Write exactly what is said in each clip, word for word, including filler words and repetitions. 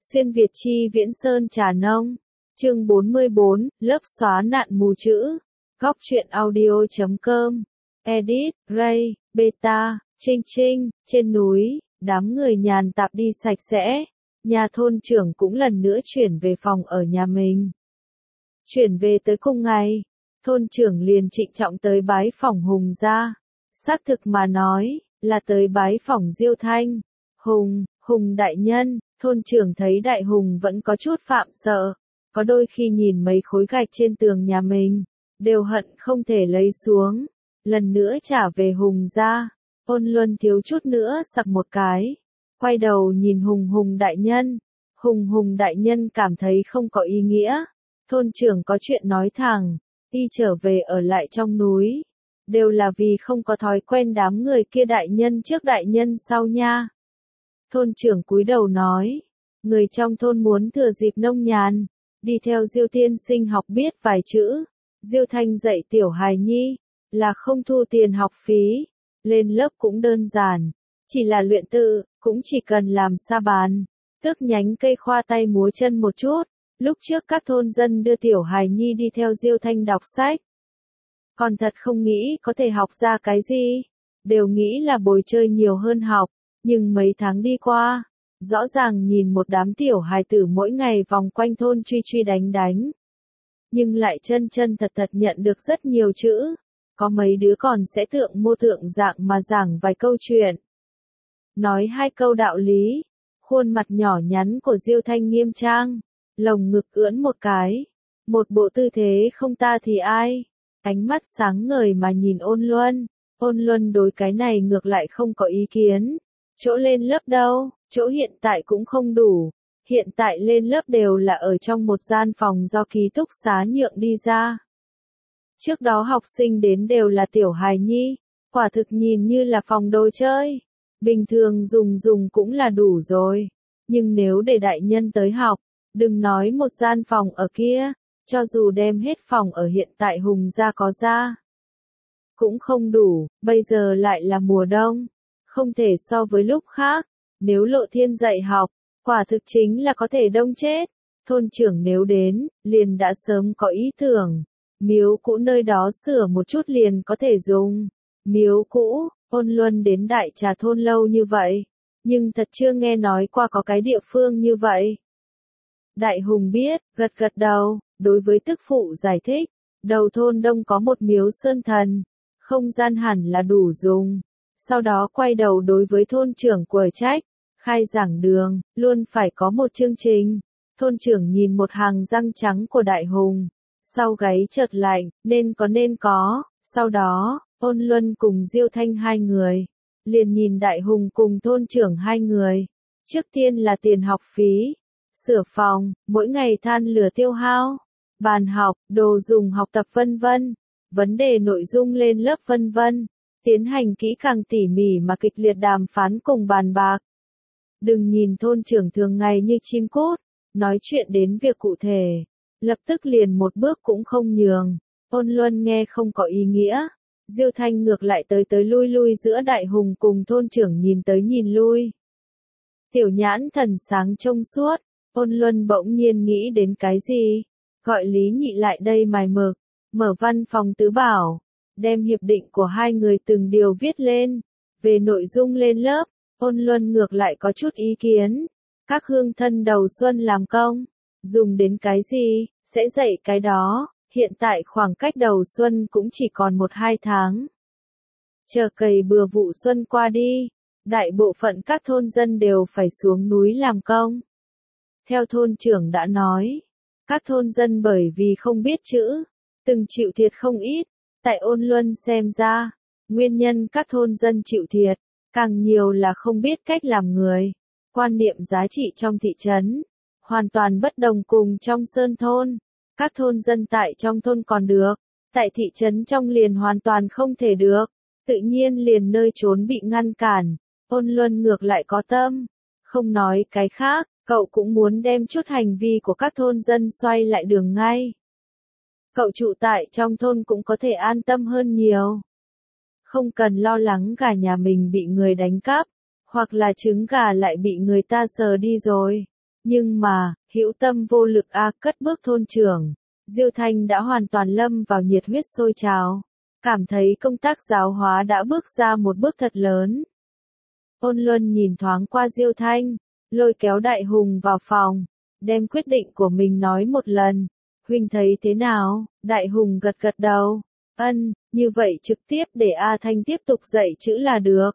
Xuyên Việt chi Viễn Sơn Trà Nông. Chương bốn mươi bốn, lớp xóa nạn mù chữ. Góc truyện audio chấm com. Edit, Ray, Beta, Trinh Trinh, trên núi, đám người nhàn tạp đi sạch sẽ. Nhà thôn trưởng cũng lần nữa chuyển về phòng ở nhà mình. Chuyển về tới cùng ngày, thôn trưởng liền trịnh trọng tới bái phỏng Hùng gia. Xác thực mà nói, là tới bái phỏng Diêu Thanh. Hùng, Hùng đại nhân, thôn trưởng thấy đại Hùng vẫn có chút phạm sợ. Có đôi khi nhìn mấy khối gạch trên tường nhà mình, đều hận không thể lấy xuống. Lần nữa trả về Hùng gia, Ôn Luân thiếu chút nữa sặc một cái. Quay đầu nhìn Hùng Hùng đại nhân. Hùng Hùng đại nhân cảm thấy không có ý nghĩa. Thôn trưởng có chuyện nói thẳng, đi trở về ở lại trong núi. Đều là vì không có thói quen đám người kia đại nhân trước đại nhân sau nha. Thôn trưởng cúi đầu nói, người trong thôn muốn thừa dịp nông nhàn, đi theo Diêu tiên sinh học biết vài chữ. Diêu Thanh dạy tiểu hài nhi, là không thu tiền học phí, lên lớp cũng đơn giản, chỉ là luyện tự, cũng chỉ cần làm sa bàn, tước nhánh cây khoa tay múa chân một chút. Lúc trước các thôn dân đưa tiểu hài nhi đi theo Diêu Thanh đọc sách, còn thật không nghĩ có thể học ra cái gì, đều nghĩ là bồi chơi nhiều hơn học. Nhưng mấy tháng đi qua, rõ ràng nhìn một đám tiểu hài tử mỗi ngày vòng quanh thôn truy truy đánh đánh. Nhưng lại chân chân thật thật nhận được rất nhiều chữ. Có mấy đứa còn sẽ tượng mô tượng dạng mà giảng vài câu chuyện. Nói hai câu đạo lý, khuôn mặt nhỏ nhắn của Diêu Thanh nghiêm trang, lồng ngực ưỡn một cái, một bộ tư thế không ta thì ai. Ánh mắt sáng ngời mà nhìn Ôn Luân. Ôn Luân đối cái này ngược lại không có ý kiến. Chỗ lên lớp đâu, chỗ hiện tại cũng không đủ. Hiện tại lên lớp đều là ở trong một gian phòng do ký túc xá nhượng đi ra. Trước đó học sinh đến đều là tiểu hài nhi, quả thực nhìn như là phòng đồ chơi. Bình thường dùng dùng cũng là đủ rồi. Nhưng nếu để đại nhân tới học, đừng nói một gian phòng ở kia, cho dù đem hết phòng ở hiện tại Hùng gia có ra, cũng không đủ, bây giờ lại là mùa đông. Không thể so với lúc khác, nếu Lộ Thiên dạy học, quả thực chính là có thể đông chết. Thôn trưởng nếu đến, liền đã sớm có ý tưởng, miếu cũ nơi đó sửa một chút liền có thể dùng. Miếu cũ, Ôn Luân đến Đại Trà thôn lâu như vậy, nhưng thật chưa nghe nói qua có cái địa phương như vậy. Đại Hùng biết, gật gật đầu, đối với tức phụ giải thích, đầu thôn đông có một miếu sơn thần, không gian hẳn là đủ dùng. Sau đó quay đầu đối với thôn trưởng quở trách, khai giảng đường, luôn phải có một chương trình. Thôn trưởng nhìn một hàng răng trắng của Đại Hùng, sau gáy chợt lạnh, nên có nên có. Sau đó, Ôn Luân cùng Diêu Thanh hai người, liền nhìn Đại Hùng cùng thôn trưởng hai người. Trước tiên là tiền học phí, sửa phòng, mỗi ngày than lửa tiêu hao, bàn học, đồ dùng học tập vân vân, vấn đề nội dung lên lớp vân vân. Tiến hành kỹ càng tỉ mỉ mà kịch liệt đàm phán cùng bàn bạc. Đừng nhìn thôn trưởng thường ngày như chim cút, nói chuyện đến việc cụ thể, lập tức liền một bước cũng không nhường. Ôn Luân nghe không có ý nghĩa. Diêu Thanh ngược lại tới tới lui lui giữa Đại Hùng cùng thôn trưởng nhìn tới nhìn lui. Tiểu nhãn thần sáng trông suốt, Ôn Luân bỗng nhiên nghĩ đến cái gì, gọi Lý Nhị lại đây mài mực, mở văn phòng tứ bảo. Đem hiệp định của hai người từng điều viết lên. Về nội dung lên lớp, Ôn Luân ngược lại có chút ý kiến. Các hương thân đầu xuân làm công, dùng đến cái gì, sẽ dạy cái đó. Hiện tại khoảng cách đầu xuân cũng chỉ còn một hai tháng. Chờ cày bừa vụ xuân qua đi, đại bộ phận các thôn dân đều phải xuống núi làm công. Theo thôn trưởng đã nói, các thôn dân bởi vì không biết chữ, từng chịu thiệt không ít. Tại Ôn Luân xem ra, nguyên nhân các thôn dân chịu thiệt, càng nhiều là không biết cách làm người. Quan niệm giá trị trong thị trấn, hoàn toàn bất đồng cùng trong sơn thôn. Các thôn dân tại trong thôn còn được, tại thị trấn trong liền hoàn toàn không thể được. Tự nhiên liền nơi trốn bị ngăn cản. Ôn Luân ngược lại có tâm. Không nói cái khác, cậu cũng muốn đem chút hành vi của các thôn dân xoay lại đường ngay. Cậu trụ tại trong thôn cũng có thể an tâm hơn nhiều. Không cần lo lắng gà nhà mình bị người đánh cắp, hoặc là trứng gà lại bị người ta sờ đi rồi. Nhưng mà, hữu tâm vô lực a cất bước thôn trưởng. Diêu Thanh đã hoàn toàn lâm vào nhiệt huyết sôi trào. Cảm thấy công tác giáo hóa đã bước ra một bước thật lớn. Ôn Luân nhìn thoáng qua Diêu Thanh, lôi kéo Đại Hùng vào phòng, đem quyết định của mình nói một lần. Huynh thấy thế nào? Đại Hùng gật gật đầu. Ân, như vậy trực tiếp để A Thanh tiếp tục dạy chữ là được.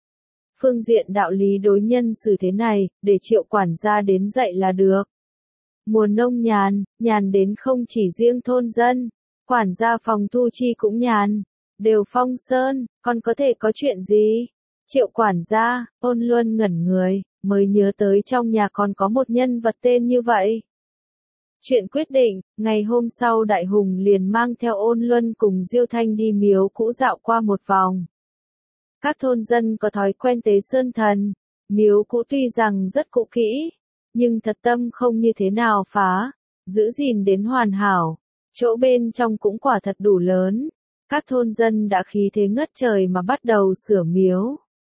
Phương diện đạo lý đối nhân xử thế này, để Triệu quản gia đến dạy là được. Mùa nông nhàn, nhàn đến không chỉ riêng thôn dân, quản gia phòng thu chi cũng nhàn, đều phong sơn, còn có thể có chuyện gì? Triệu quản gia, Ôn Luân ngẩn người, mới nhớ tới trong nhà còn có một nhân vật tên như vậy. Chuyện quyết định, ngày hôm sau Đại Hùng liền mang theo Ôn Luân cùng Diêu Thanh đi miếu cũ dạo qua một vòng. Các thôn dân có thói quen tế sơn thần, miếu cũ tuy rằng rất cũ kỹ, nhưng thật tâm không như thế nào phá, giữ gìn đến hoàn hảo, chỗ bên trong cũng quả thật đủ lớn. Các thôn dân đã khí thế ngất trời mà bắt đầu sửa miếu.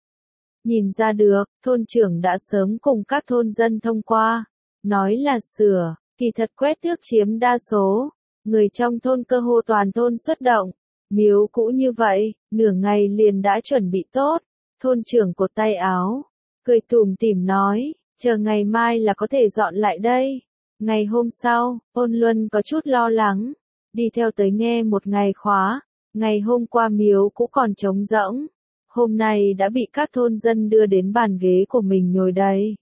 Nhìn ra được, thôn trưởng đã sớm cùng các thôn dân thông qua, nói là sửa, kỳ thật quét tước chiếm đa số, người trong thôn cơ hồ toàn thôn xuất động. Miếu cũ như vậy, nửa ngày liền đã chuẩn bị tốt, thôn trưởng cột tay áo, cười tủm tỉm nói, chờ ngày mai là có thể dọn lại đây. Ngày hôm sau, Ôn Luân có chút lo lắng, đi theo tới nghe một ngày khóa, ngày hôm qua miếu cũ còn trống rỗng, hôm nay đã bị các thôn dân đưa đến bàn ghế của mình nhồi đầy.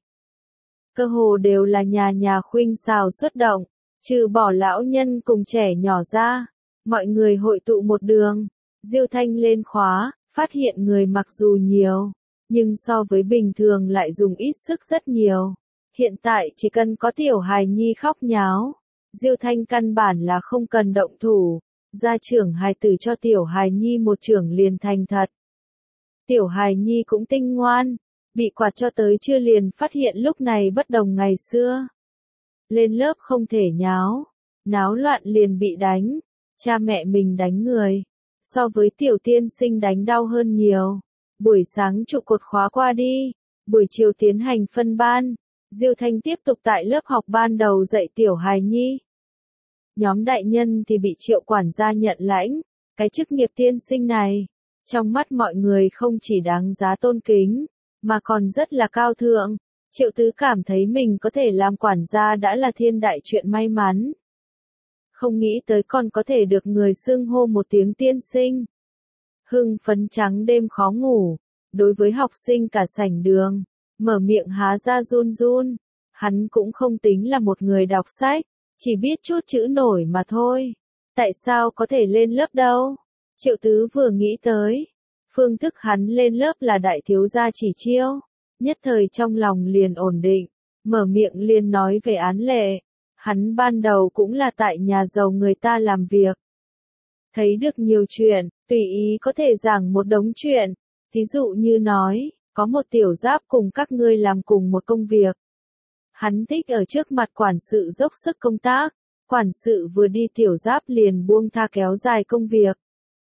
Cơ hồ đều là nhà nhà khuynh xào xuất động, trừ bỏ lão nhân cùng trẻ nhỏ ra. Mọi người hội tụ một đường, Diêu Thanh lên khóa, phát hiện người mặc dù nhiều, nhưng so với bình thường lại dùng ít sức rất nhiều. Hiện tại chỉ cần có tiểu hài nhi khóc nháo, Diêu Thanh căn bản là không cần động thủ, gia trưởng hài tử cho tiểu hài nhi một trưởng liền thành thật. Tiểu hài nhi cũng tinh ngoan, bị quạt cho tới chưa liền phát hiện lúc này bất đồng ngày xưa. Lên lớp không thể nháo, náo loạn liền bị đánh. Cha mẹ mình đánh người, so với tiểu tiên sinh đánh đau hơn nhiều. Buổi sáng trụ cột khóa qua đi, buổi chiều tiến hành phân ban, Diêu Thanh tiếp tục tại lớp học ban đầu dạy tiểu hài nhi. Nhóm đại nhân thì bị Triệu quản gia nhận lãnh, cái chức nghiệp tiên sinh này, trong mắt mọi người không chỉ đáng giá tôn kính, mà còn rất là cao thượng. Triệu Tứ cảm thấy mình có thể làm quản gia đã là thiên đại chuyện may mắn. Không nghĩ tới còn có thể được người xưng hô một tiếng tiên sinh. Hưng phấn trắng đêm khó ngủ, đối với học sinh cả sảnh đường, mở miệng há ra run run. Hắn cũng không tính là một người đọc sách, chỉ biết chút chữ nổi mà thôi. Tại sao có thể lên lớp đâu? Triệu Tứ vừa nghĩ tới, phương thức hắn lên lớp là đại thiếu gia chỉ chiêu, nhất thời trong lòng liền ổn định, mở miệng liền nói về án lệ. Hắn ban đầu cũng là tại nhà giàu người ta làm việc. Thấy được nhiều chuyện, tùy ý có thể giảng một đống chuyện. Thí dụ như nói, có một tiểu giáp cùng các ngươi làm cùng một công việc. Hắn thích ở trước mặt quản sự dốc sức công tác. Quản sự vừa đi tiểu giáp liền buông tha kéo dài công việc.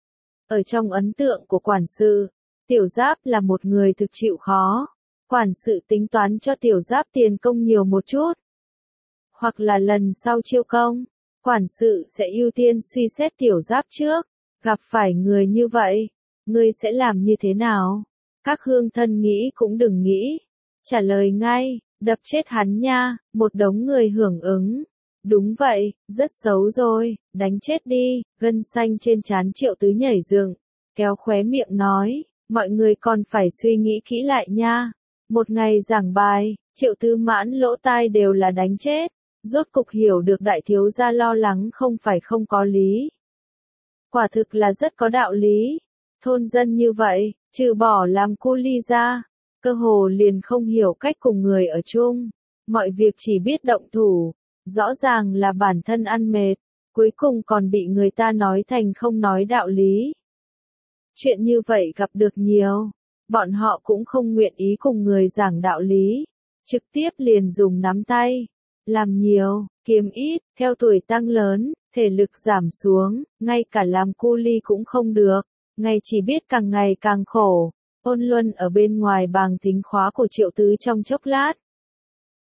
Ở trong ấn tượng của quản sự, tiểu giáp là một người thực chịu khó. Quản sự tính toán cho tiểu giáp tiền công nhiều một chút. Hoặc là lần sau chiêu công, quản sự sẽ ưu tiên suy xét tiểu giáp trước. Gặp phải người như vậy, ngươi sẽ làm như thế nào? Các hương thân nghĩ cũng đừng nghĩ. Trả lời ngay, đập chết hắn nha, một đống người hưởng ứng. Đúng vậy, rất xấu rồi, đánh chết đi. Gân xanh trên trán Triệu Tứ nhảy dựng, kéo khóe miệng nói, mọi người còn phải suy nghĩ kỹ lại nha. Một ngày giảng bài, Triệu Tứ mãn lỗ tai đều là đánh chết. Rốt cục hiểu được đại thiếu gia lo lắng không phải không có lý. Quả thực là rất có đạo lý. Thôn dân như vậy, trừ bỏ làm cu ly ra, cơ hồ liền không hiểu cách cùng người ở chung. Mọi việc chỉ biết động thủ, rõ ràng là bản thân ăn mệt, cuối cùng còn bị người ta nói thành không nói đạo lý. Chuyện như vậy gặp được nhiều, bọn họ cũng không nguyện ý cùng người giảng đạo lý, trực tiếp liền dùng nắm tay. Làm nhiều, kiếm ít, theo tuổi tăng lớn, thể lực giảm xuống, ngay cả làm cu ly cũng không được, ngày chỉ biết càng ngày càng khổ. Ôn Luân ở bên ngoài bàng thính khóa của Triệu Tứ trong chốc lát.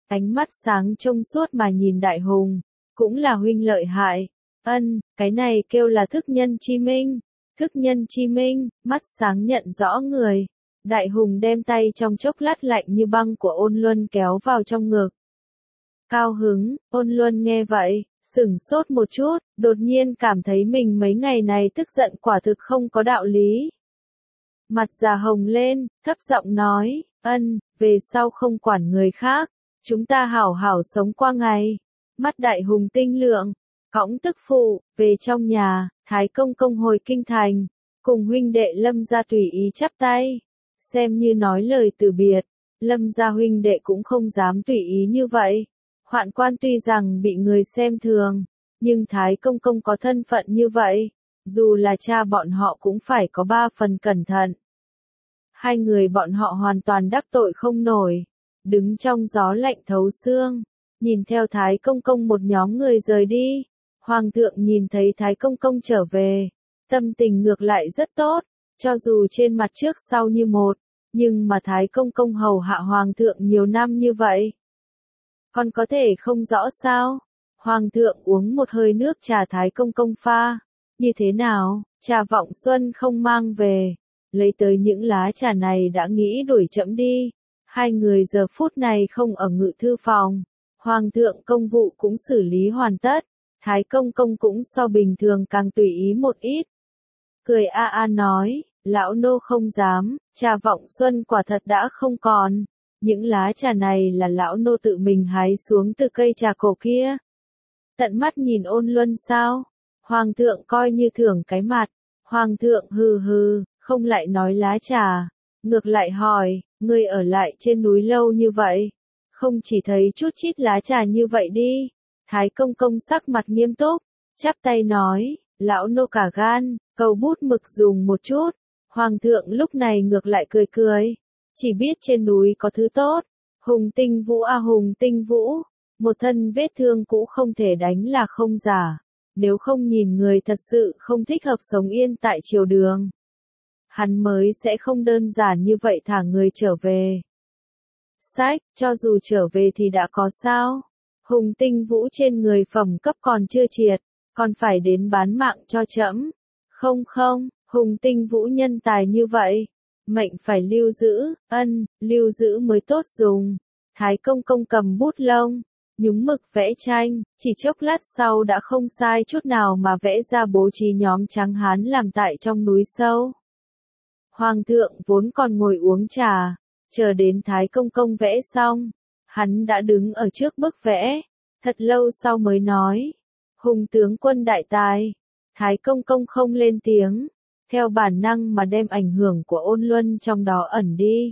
ánh mắt sáng trông suốt mà nhìn Đại Hùng, cũng là huynh lợi hại. Ân, cái này kêu là thức nhân chi minh. Thức nhân chi minh, mắt sáng nhận rõ người. Đại Hùng đem tay trong chốc lát lạnh như băng của Ôn Luân kéo vào trong ngực. Cao hứng, Ôn Luân nghe vậy, sửng sốt một chút, đột nhiên cảm thấy mình mấy ngày này tức giận quả thực không có đạo lý. Mặt già hồng lên, thấp giọng nói, ân, về sau không quản người khác, chúng ta hảo hảo sống qua ngày. Mắt Đại Hùng tinh lượng, cõng tức phụ, về trong nhà, Thái công công hồi kinh thành, cùng huynh đệ Lâm gia tùy ý chắp tay, xem như nói lời từ biệt. Lâm gia huynh đệ cũng không dám tùy ý như vậy. Hoạn quan tuy rằng bị người xem thường, nhưng Thái công công có thân phận như vậy, dù là cha bọn họ cũng phải có ba phần cẩn thận. Hai người bọn họ hoàn toàn đắc tội không nổi, đứng trong gió lạnh thấu xương, nhìn theo Thái công công một nhóm người rời đi. Hoàng thượng nhìn thấy Thái công công trở về, tâm tình ngược lại rất tốt, cho dù trên mặt trước sau như một, nhưng mà Thái công công hầu hạ Hoàng thượng nhiều năm như vậy. Còn có thể không rõ sao? Hoàng thượng uống một hơi nước trà Thái công công pha. Như thế nào, trà Vọng Xuân không mang về. Lấy tới những lá trà này đã nghĩ đuổi chậm đi. Hai người giờ phút này không ở ngự thư phòng. Hoàng thượng công vụ cũng xử lý hoàn tất. Thái công công cũng so bình thường càng tùy ý một ít. Cười a a nói, lão nô không dám, trà Vọng Xuân quả thật đã không còn. Những lá trà này là lão nô tự mình hái xuống từ cây trà cổ kia. Tận mắt nhìn Ôn Luân sao? Hoàng thượng coi như thưởng cái mặt. Hoàng thượng hừ hừ, không lại nói lá trà. Ngược lại hỏi, ngươi ở lại trên núi lâu như vậy. Không chỉ thấy chút chít lá trà như vậy đi. Thái công công sắc mặt nghiêm túc, chắp tay nói, lão nô cả gan, cầu bút mực dùng một chút. Hoàng thượng lúc này ngược lại cười cười. Chỉ biết trên núi có thứ tốt. Hùng Tinh Vũ a Hùng Tinh Vũ, một thân vết thương cũ không thể đánh là không giả. Nếu không nhìn người thật sự không thích hợp sống yên tại triều đường, hắn mới sẽ không đơn giản như vậy thả người trở về. Sách, cho dù trở về thì đã có sao? Hùng Tinh Vũ trên người phẩm cấp còn chưa triệt, còn phải đến bán mạng cho trẫm. Không không, Hùng Tinh Vũ nhân tài như vậy, mệnh phải lưu giữ, ân, lưu giữ mới tốt dùng. Thái công công cầm bút lông, nhúng mực vẽ tranh, chỉ chốc lát sau đã không sai chút nào mà vẽ ra bố trí nhóm trắng hán làm tại trong núi sâu. Hoàng thượng vốn còn ngồi uống trà, chờ đến Thái công công vẽ xong, hắn đã đứng ở trước bức vẽ, thật lâu sau mới nói, Hùng tướng quân đại tài. Thái công công không lên tiếng, theo bản năng mà đem ảnh hưởng của Ôn Luân trong đó ẩn đi.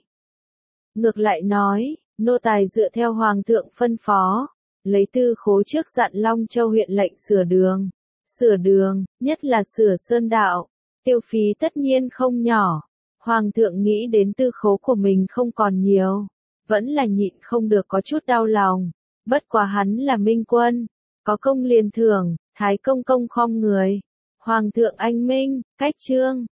Ngược lại nói, nô tài dựa theo Hoàng thượng phân phó, lấy tư khố trước dặn Long Châu huyện lệnh sửa đường. Sửa đường, nhất là sửa sơn đạo, tiêu phí tất nhiên không nhỏ. Hoàng thượng nghĩ đến tư khố của mình không còn nhiều, vẫn là nhịn không được có chút đau lòng. Bất quá hắn là minh quân, có công liền thưởng. Thái công công khom người. Hoàng thượng anh minh, cách trương.